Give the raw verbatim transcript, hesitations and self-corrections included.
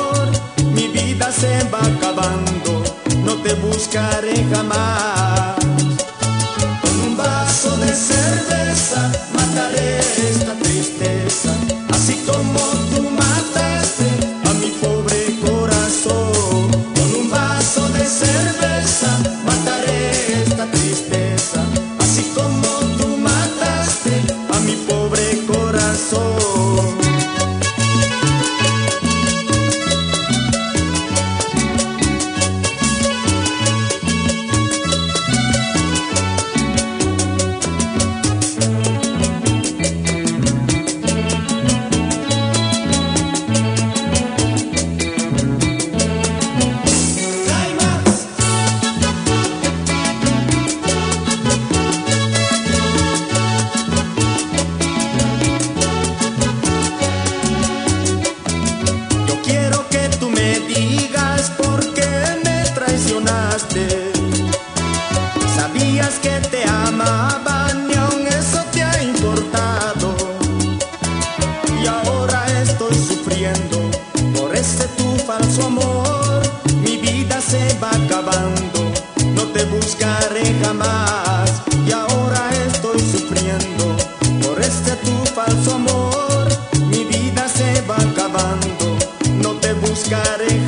amor, mi vida se va acabando, no te buscaré jamás. Con un vaso de cerveza mataré esta tristeza, así como tú mataste a mi pobre corazón. Con un vaso de cerveza mataré esta tristeza, así como tú mataste a mi pobre corazón. Sabías que te amaba, ni aun eso te ha importado. Y ahora estoy sufriendo por ese tu falso amor. Mi vida se va acabando, no te buscaré jamás. Y ahora estoy sufriendo por este tu falso amor. Mi vida se va acabando, no te buscaré jamás.